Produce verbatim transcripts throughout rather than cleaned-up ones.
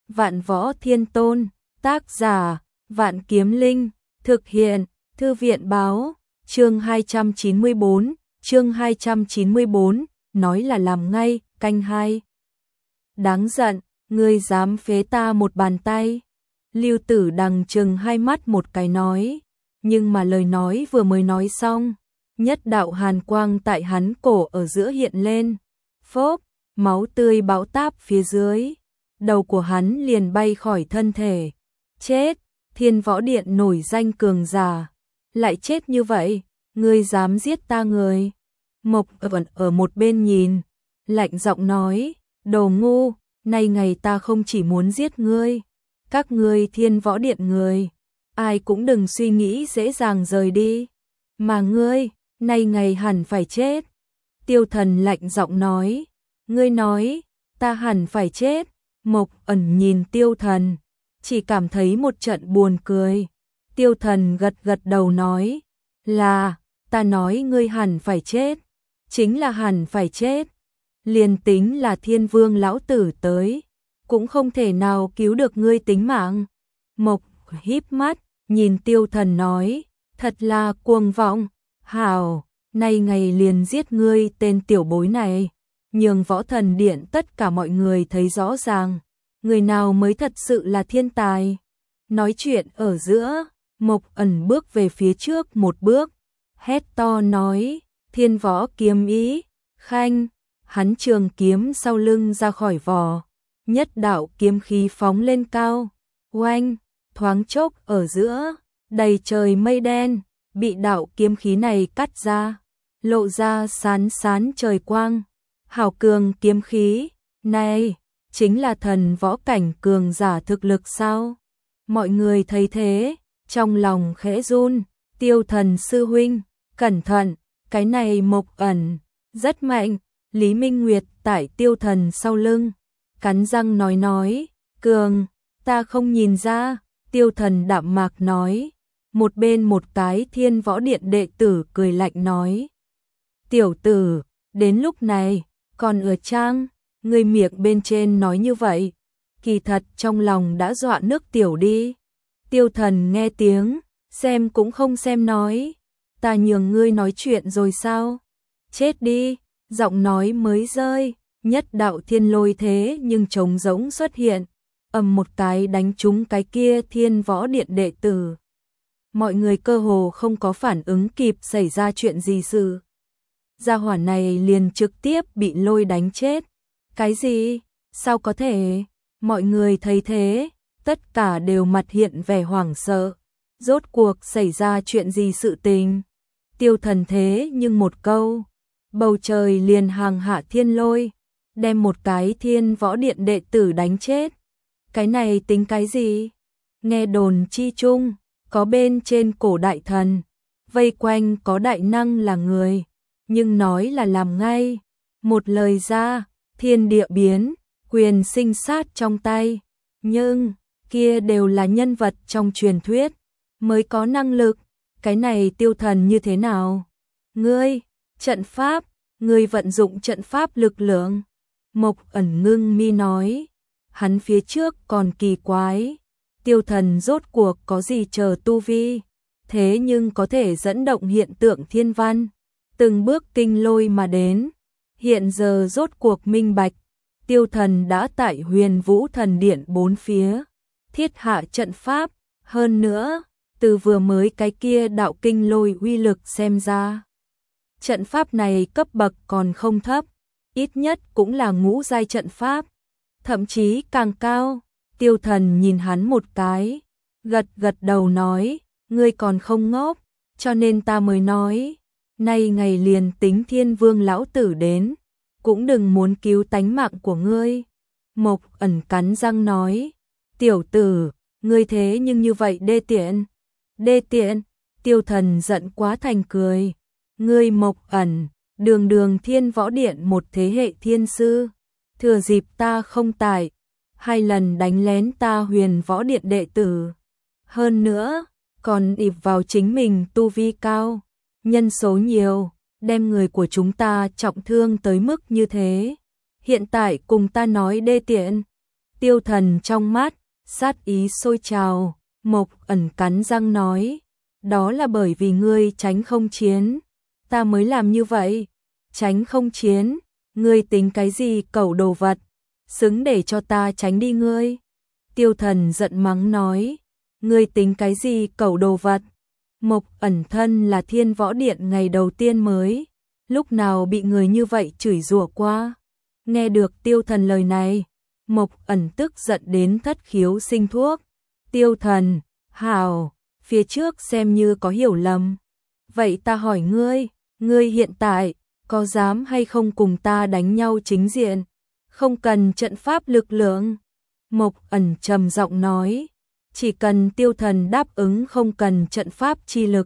Vạn Võ Thiên Tôn, tác giả, Vạn Kiếm Linh, thực hiện, Thư viện báo, chương hai trăm chín mươi bốn, chương hai trăm chín mươi bốn, nói là làm ngay, canh hai. Đáng giận, ngươi dám phế ta một bàn tay. Lưu Tử Đằng trừng hai mắt một cái nói, nhưng mà lời nói vừa mới nói xong, nhất đạo hàn quang tại hắn cổ ở giữa hiện lên, phốp, máu tươi bão táp phía dưới, đầu của hắn liền bay khỏi thân thể. Chết, Thiên Võ Điện nổi danh cường giả, lại chết như vậy, ngươi dám giết ta người. Mộc Ẩn ở một bên nhìn, lạnh giọng nói, đồ ngu, nay ngày ta không chỉ muốn giết ngươi, các ngươi Thiên Võ Điện người, ai cũng đừng suy nghĩ dễ dàng rời đi, mà ngươi, nay ngày hẳn phải chết. Tiêu Thần lạnh giọng nói, ngươi nói, ta hẳn phải chết. Mộc Ẩn nhìn Tiêu Thần, chỉ cảm thấy một trận buồn cười. Tiêu Thần gật gật đầu nói, là, ta nói ngươi hẳn phải chết, chính là hẳn phải chết. Liền tính là Thiên Vương lão tử tới, cũng không thể nào cứu được ngươi tính mạng. Mộc híp mắt, nhìn Tiêu Thần nói, thật là cuồng vọng, hảo, nay ngày liền giết ngươi tên tiểu bối này, nhường Võ Thần Điện tất cả mọi người thấy rõ ràng, người nào mới thật sự là thiên tài. Nói chuyện ở giữa, Mộc Ẩn bước về phía trước một bước, hét to nói, Thiên Võ Kiếm Ý, khanh, hắn trường kiếm sau lưng ra khỏi vỏ, nhất đạo kiếm khí phóng lên cao, oanh, thoáng chốc ở giữa, đầy trời mây đen, bị đạo kiếm khí này cắt ra, lộ ra sán sán trời quang. Hảo cường kiếm khí, này, chính là thần võ cảnh cường giả thực lực sao? Mọi người thấy thế, trong lòng khẽ run, Tiêu Thần sư huynh, cẩn thận, cái này Mộc Ẩn, rất mạnh. Lý Minh Nguyệt tại Tiêu Thần sau lưng, cắn răng nói nói, cường, ta không nhìn ra. Tiêu Thần đạm mạc nói, một bên một cái Thiên Võ Điện đệ tử cười lạnh nói, tiểu tử, đến lúc này, còn ở trang, người miệng bên trên nói như vậy, kỳ thật trong lòng đã dọa nước tiểu đi. Tiêu Thần nghe tiếng, xem cũng không xem nói, ta nhường ngươi nói chuyện rồi sao? Chết đi, giọng nói mới rơi, nhất đạo thiên lôi thế nhưng trống rỗng xuất hiện, ầm một cái đánh trúng cái kia Thiên Võ Điện đệ tử. Mọi người cơ hồ không có phản ứng kịp xảy ra chuyện gì sự. Gia hỏa này liền trực tiếp bị lôi đánh chết. Cái gì? Sao có thể? Mọi người thấy thế, tất cả đều mặt hiện vẻ hoảng sợ. Rốt cuộc xảy ra chuyện gì sự tình? Tiêu Thần thế nhưng một câu, bầu trời liền hàng hạ thiên lôi, đem một cái Thiên Võ Điện đệ tử đánh chết. Cái này tính cái gì? Nghe đồn chi chung, có bên trên cổ đại thần, vây quanh có đại năng là người, nhưng nói là làm ngay, một lời ra, thiên địa biến, quyền sinh sát trong tay, nhưng kia đều là nhân vật trong truyền thuyết, mới có năng lực, cái này Tiêu Thần như thế nào? Ngươi, trận pháp, ngươi vận dụng trận pháp lực lượng. Mộc Ẩn ngưng mi nói, hắn phía trước còn kỳ quái, Tiêu Thần rốt cuộc có gì chờ tu vi, thế nhưng có thể dẫn động hiện tượng thiên văn, từng bước kinh lôi mà đến. Hiện giờ rốt cuộc minh bạch, Tiêu Thần đã tại Huyền Vũ Thần Điện bốn phía thiết hạ trận pháp, hơn nữa, từ vừa mới cái kia đạo kinh lôi uy lực xem ra, trận pháp này cấp bậc còn không thấp, ít nhất cũng là ngũ giai trận pháp, thậm chí càng cao. Tiêu Thần nhìn hắn một cái, gật gật đầu nói, ngươi còn không ngốc, cho nên ta mới nói, nay ngày liền tính Thiên Vương lão tử đến, cũng đừng muốn cứu tánh mạng của ngươi. Mộc Ẩn cắn răng nói, tiểu tử, ngươi thế nhưng như vậy đê tiện, đê tiện. Tiêu Thần giận quá thành cười, ngươi Mộc Ẩn, đường đường Thiên Võ Điện một thế hệ thiên sư, thừa dịp ta không tại, hai lần đánh lén ta Huyền Võ Điện đệ tử, hơn nữa, còn ỷ vào chính mình tu vi cao, nhân số nhiều, đem người của chúng ta trọng thương tới mức như thế, hiện tại cùng ta nói đê tiện. Tiêu Thần trong mắt, sát ý sôi trào, Mộc Ẩn cắn răng nói, đó là bởi vì ngươi tránh không chiến, ta mới làm như vậy. Tránh không chiến, ngươi tính cái gì cẩu đồ vật, xứng để cho ta tránh đi ngươi. Tiêu Thần giận mắng nói, ngươi tính cái gì cẩu đồ vật. Mộc Ẩn thân là Thiên Võ Điện ngày đầu tiên mới, lúc nào bị người như vậy chửi rủa qua. Nghe được Tiêu Thần lời này, Mộc Ẩn tức giận đến thất khiếu sinh thuốc. Tiêu Thần, hảo, phía trước xem như có hiểu lầm. Vậy ta hỏi ngươi, ngươi hiện tại có dám hay không cùng ta đánh nhau chính diện, không cần trận pháp lực lượng? Mộc Ẩn trầm giọng nói, chỉ cần Tiêu Thần đáp ứng không cần trận pháp chi lực,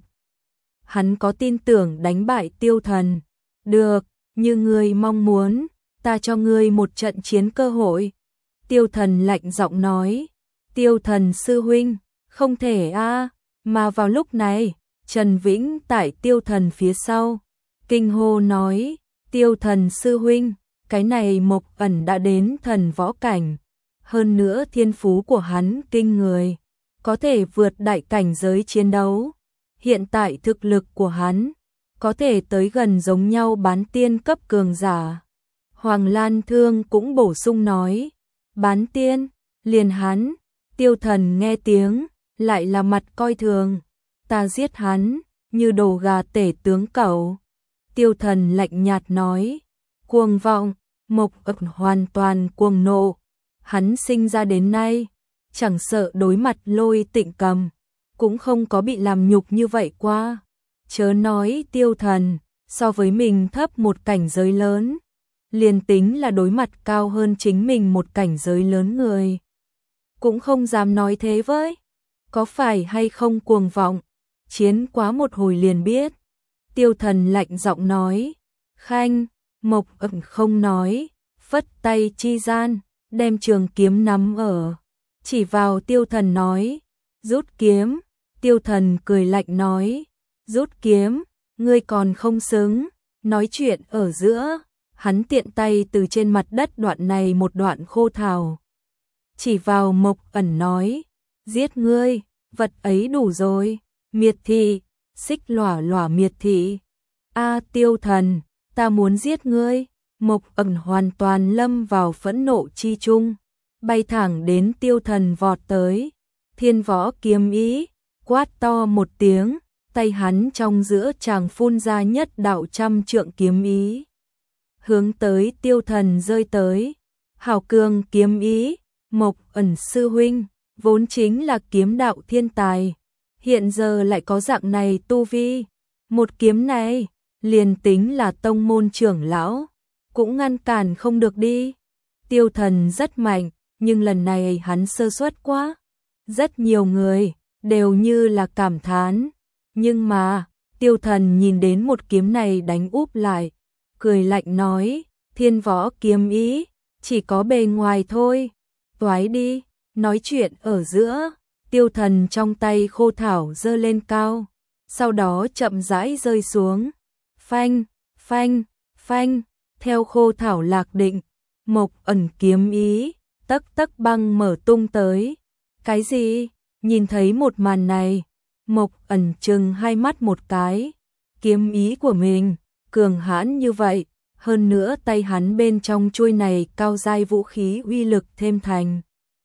hắn có tin tưởng đánh bại Tiêu Thần. Được, như ngươi mong muốn, ta cho ngươi một trận chiến cơ hội. Tiêu Thần lạnh giọng nói, Tiêu Thần sư huynh, không thể a. Mà vào lúc này, Trần Vĩnh tại Tiêu Thần phía sau, kinh hô nói, Tiêu Thần sư huynh, cái này Mộc Ẩn đã đến thần võ cảnh, hơn nữa thiên phú của hắn kinh người, có thể vượt đại cảnh giới chiến đấu. Hiện tại thực lực của hắn có thể tới gần giống nhau bán tiên cấp cường giả. Hoàng Lan Thương cũng bổ sung nói, bán tiên, liền hắn. Tiêu Thần nghe tiếng, lại là mặt coi thường, ta giết hắn, như đồ gà tể tướng cẩu. Tiêu Thần lạnh nhạt nói, cuồng vọng. Mộc Ẩn hoàn toàn cuồng nộ, hắn sinh ra đến nay, chẳng sợ đối mặt Lôi Tịnh Cầm, cũng không có bị làm nhục như vậy qua. Chớ nói Tiêu Thần, so với mình thấp một cảnh giới lớn, liền tính là đối mặt cao hơn chính mình một cảnh giới lớn người, cũng không dám nói thế với. Có phải hay không cuồng vọng, chiến quá một hồi liền biết. Tiêu Thần lạnh giọng nói, khanh. Mộc Ẩn không nói, phất tay chi gian, đem trường kiếm nắm ở, chỉ vào Tiêu Thần nói, rút kiếm. Tiêu Thần cười lạnh nói, rút kiếm, ngươi còn không xứng. Nói chuyện ở giữa, hắn tiện tay từ trên mặt đất đoạn này một đoạn khô thảo, chỉ vào Mộc Ẩn nói, giết ngươi, vật ấy đủ rồi. Miệt thị, xích lỏa lỏa miệt thị. A Tiêu Thần, ta muốn giết ngươi. Mộc Ẩn hoàn toàn lâm vào phẫn nộ chi trung, bay thẳng đến Tiêu Thần vọt tới. Thiên Võ Kiếm Ý, quát to một tiếng, tay hắn trong giữa chàng phun ra nhất đạo trăm trượng kiếm ý, hướng tới Tiêu Thần rơi tới. Hảo cường kiếm ý, Mộc Ẩn sư huynh, vốn chính là kiếm đạo thiên tài, hiện giờ lại có dạng này tu vi, một kiếm này, liền tính là tông môn trưởng lão, cũng ngăn cản không được đi. Tiêu Thần rất mạnh, nhưng lần này hắn sơ suất quá. Rất nhiều người đều như là cảm thán, nhưng mà Tiêu Thần nhìn đến một kiếm này đánh úp lại, cười lạnh nói, Thiên Võ Kiếm Ý, chỉ có bề ngoài thôi, toái đi. Nói chuyện ở giữa, Tiêu Thần trong tay khô thảo giơ lên cao, sau đó chậm rãi rơi xuống. Phanh, phanh, phanh, theo khô thảo lạc định, Mộc Ẩn kiếm ý, tấc tấc băng mở tung tới. Cái gì? Nhìn thấy một màn này, Mộc Ẩn trừng hai mắt một cái, kiếm ý của mình, cường hãn như vậy, hơn nữa tay hắn bên trong chuôi này cao giai vũ khí uy lực thêm thành.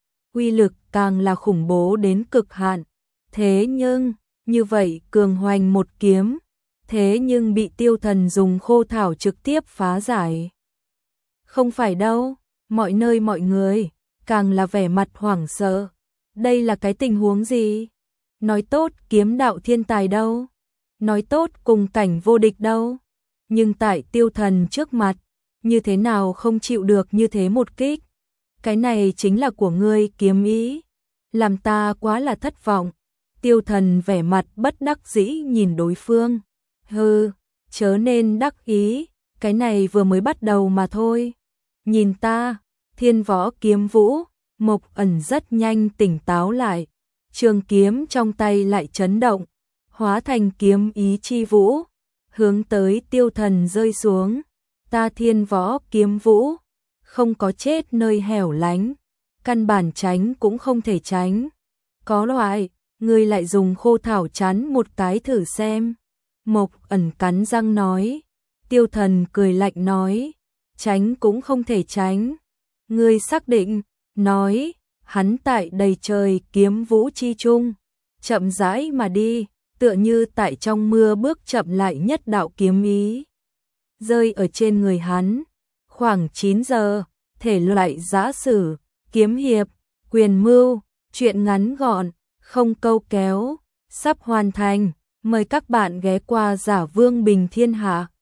Uy lực càng là khủng bố đến cực hạn, thế nhưng, như vậy cường hoành một kiếm, thế nhưng bị Tiêu Thần dùng khô thảo trực tiếp phá giải. Không phải đâu, mọi nơi mọi người, càng là vẻ mặt hoảng sợ. Đây là cái tình huống gì? Nói tốt kiếm đạo thiên tài đâu? Nói tốt cùng cảnh vô địch đâu? Nhưng tại Tiêu Thần trước mặt, như thế nào không chịu được như thế một kích? Cái này chính là của ngươi kiếm ý, làm ta quá là thất vọng. Tiêu Thần vẻ mặt bất đắc dĩ nhìn đối phương. Hừ, chớ nên đắc ý, cái này vừa mới bắt đầu mà thôi. Nhìn ta, Thiên Võ Kiếm Vũ. Mộc Ẩn rất nhanh tỉnh táo lại, trường kiếm trong tay lại chấn động, hóa thành kiếm ý chi vũ, hướng tới Tiêu Thần rơi xuống. Ta Thiên Võ Kiếm Vũ, không có chết nơi hẻo lánh, căn bản tránh cũng không thể tránh. Có loại, ngươi lại dùng khô thảo chắn một cái thử xem. Mộc Ẩn cắn răng nói. Tiêu Thần cười lạnh nói, tránh cũng không thể tránh. Ngươi xác định, nói, hắn tại đầy trời kiếm vũ chi trung, chậm rãi mà đi, tựa như tại trong mưa bước chậm lại nhất đạo kiếm ý. Rơi ở trên người hắn, khoảng chín giờ, thể loại giã sử, kiếm hiệp, quyền mưu, truyện ngắn gọn, không câu kéo, sắp hoàn thành, mời các bạn ghé qua Giả Vương Bình Thiên Hạ.